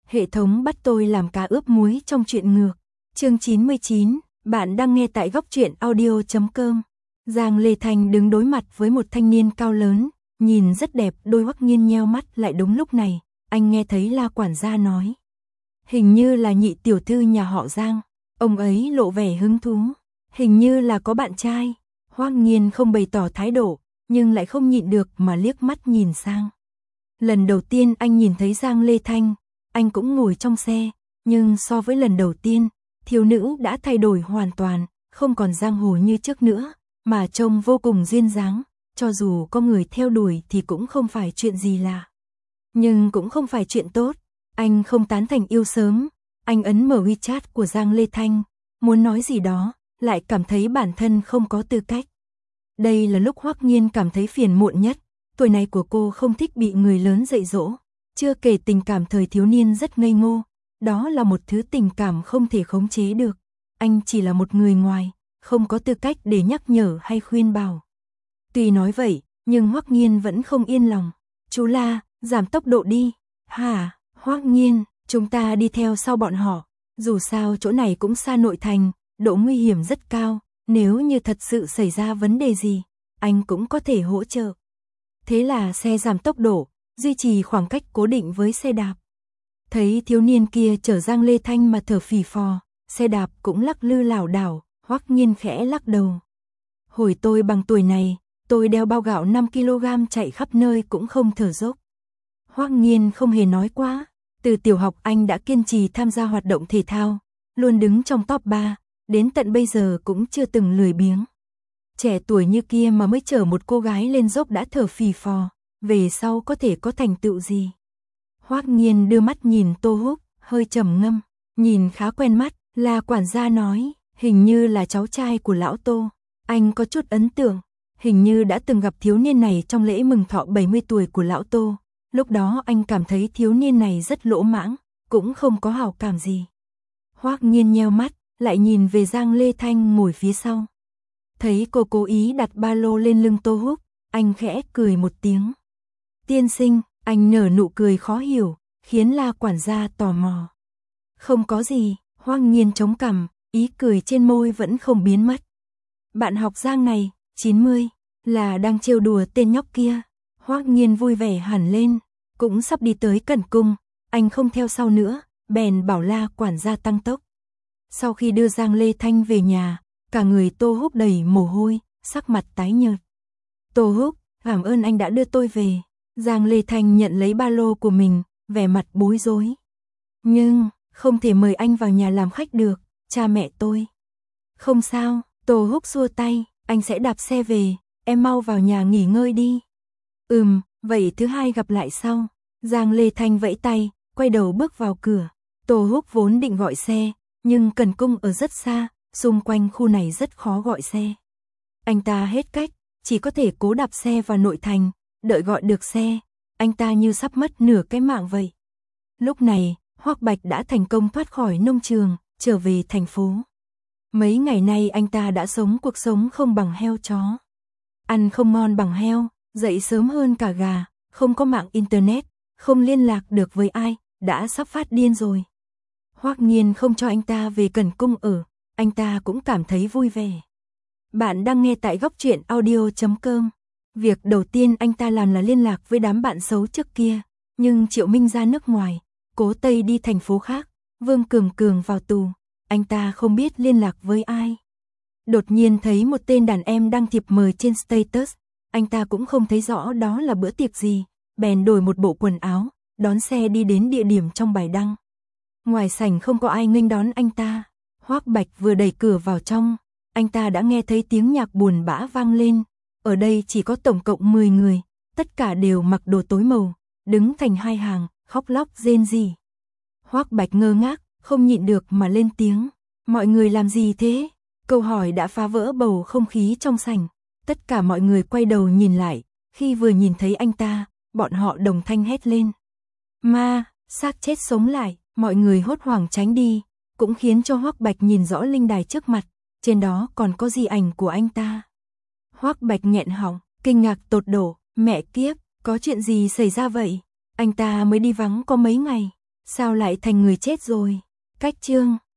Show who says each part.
Speaker 1: Hệ thống bắt tôi làm cá ướp muối trong truyện ngược. Chương 99, bạn đang nghe tại góc truyện audio.com. Giang Lê Thanh đứng đối mặt với một thanh niên cao lớn, nhìn rất đẹp, đôi Hoắc Nghiên nheo mắt lại. Đúng lúc này, anh nghe thấy La quản gia nói. Hình như là nhị tiểu thư nhà họ Giang. Ông ấy lộ vẻ hứng thú. Hình như là có bạn trai. Hoắc Nghiên không bày tỏ thái độ, nhưng lại không nhịn được mà liếc mắt nhìn sang. Lần đầu tiên anh nhìn thấy Giang Lê Thanh, anh cũng ngồi trong xe, nhưng so với lần đầu tiên, thiếu nữ đã thay đổi hoàn toàn, không còn giang hồ như trước nữa, mà trông vô cùng duyên dáng, cho dù có người theo đuổi thì cũng không phải chuyện gì lạ. Nhưng cũng không phải chuyện tốt, anh không tán thành yêu sớm, anh ấn mở WeChat của Giang Lê Thanh, muốn nói gì đó, lại cảm thấy bản thân không có tư cách. Đây là lúc Hoắc Nghiên cảm thấy phiền muộn nhất, tuổi này của cô không thích bị người lớn dạy dỗ, chưa kể tình cảm thời thiếu niên rất ngây ngô, đó là một thứ tình cảm không thể khống chế được, anh chỉ là một người ngoài, không có tư cách để nhắc nhở hay khuyên bảo. Tuy nói vậy, nhưng Hoắc Nghiên vẫn không yên lòng. Chú La, giảm tốc độ đi. Hả, Hoắc Nghiên, chúng ta đi theo sau bọn họ, dù sao chỗ này cũng xa nội thành, độ nguy hiểm rất cao, nếu như thật sự xảy ra vấn đề gì, anh cũng có thể hỗ trợ. Thế là xe giảm tốc độ, duy trì khoảng cách cố định với xe đạp. Thấy thiếu niên kia chở Giang Lê Thanh mà thở phì phò, xe đạp cũng lắc lư lảo đảo, Hoắc Nghiên khẽ lắc đầu. Hồi tôi bằng tuổi này, tôi đeo bao gạo 5 kg chạy khắp nơi cũng không thở dốc. Hoắc Nghiên không hề nói quá, từ tiểu học anh đã kiên trì tham gia hoạt động thể thao, luôn đứng trong top 3, đến tận bây giờ cũng chưa từng lười biếng. Trẻ tuổi như kia mà mới chở một cô gái lên dốc đã thở phì phò, về sau có thể có thành tựu gì? Hoắc Nghiên đưa mắt nhìn Tô Húc, hơi trầm ngâm, nhìn khá quen mắt, La quản gia nói, hình như là cháu trai của lão Tô, anh có chút ấn tượng, hình như đã từng gặp thiếu niên này trong lễ mừng thọ 70 tuổi của lão Tô, lúc đó anh cảm thấy thiếu niên này rất lỗ mãng, cũng không có hảo cảm gì. Hoắc Nghiên nheo mắt, lại nhìn về Giang Lê Thanh ngồi phía sau. Thấy cô cố ý đặt ba lô lên lưng Tô Húc, anh khẽ cười một tiếng. Tiên sinh, anh nở nụ cười khó hiểu, khiến La quản gia tò mò. Không có gì, Hoắc Nghiên chống cằm, ý cười trên môi vẫn không biến mất. Bạn học Giang này, 90, là đang trêu đùa tên nhóc kia. Hoắc Nghiên vui vẻ hẳn lên, cũng sắp đi tới Cẩn Cung, anh không theo sau nữa, bèn bảo La quản gia tăng tốc. Sau khi đưa Giang Lê Thanh về nhà, cả người Tô Húc đầy mồ hôi, sắc mặt tái nhợt. Tô Húc, cảm ơn anh đã đưa tôi về. Giang Lê Thanh nhận lấy ba lô của mình, vẻ mặt bối rối. Nhưng, không thể mời anh vào nhà làm khách được, cha mẹ tôi. Không sao, Tô Húc xua tay, anh sẽ đạp xe về, em mau vào nhà nghỉ ngơi đi. Vậy thứ hai gặp lại sau. Giang Lê Thanh vẫy tay, quay đầu bước vào cửa. Tô Húc vốn định gọi xe, nhưng Cẩn Cung ở rất xa, xung quanh khu này rất khó gọi xe. Anh ta hết cách, chỉ có thể cố đạp xe vào nội thành, đợi gọi được xe, anh ta như sắp mất nửa cái mạng vậy. Lúc này, Hoắc Bạch đã thành công thoát khỏi nông trường, trở về thành phố. Mấy ngày nay anh ta đã sống cuộc sống không bằng heo chó. Ăn không ngon bằng heo, dậy sớm hơn cả gà, không có mạng internet, không liên lạc được với ai, đã sắp phát điên rồi. Hoắc Nghiên không cho anh ta về Cẩn Cung ở, anh ta cũng cảm thấy vui vẻ. Bạn đang nghe tại góc truyện audio.com. Việc đầu tiên anh ta làm là liên lạc với đám bạn xấu trước kia, nhưng Triệu Minh ra nước ngoài, Cố Tây đi thành phố khác, Vương Cường Cường vào tù, anh ta không biết liên lạc với ai. Đột nhiên thấy một tên đàn em đăng thiệp mời trên status, anh ta cũng không thấy rõ đó là bữa tiệc gì, bèn đổi một bộ quần áo, đón xe đi đến địa điểm trong bài đăng. Ngoài sảnh không có ai nghênh đón anh ta, Hoắc Bạch vừa đẩy cửa vào trong, anh ta đã nghe thấy tiếng nhạc buồn bã vang lên. Ở đây chỉ có tổng cộng 10 người, tất cả đều mặc đồ tối màu, đứng thành hai hàng, khóc lóc rên rỉ. Hoắc Bạch ngơ ngác, không nhịn được mà lên tiếng, mọi người làm gì thế? Câu hỏi đã phá vỡ bầu không khí trong sảnh, tất cả mọi người quay đầu nhìn lại, khi vừa nhìn thấy anh ta, bọn họ đồng thanh hét lên. Ma, xác chết sống lại, mọi người hốt hoảng tránh đi, cũng khiến cho Hoắc Bạch nhìn rõ linh đài trước mặt, trên đó còn có di ảnh của anh ta. Hoắc Bạch nghẹn họng, kinh ngạc tột độ, mẹ kiếp, có chuyện gì xảy ra vậy? Anh ta mới đi vắng có mấy ngày, Sao lại thành người chết rồi? Cách chương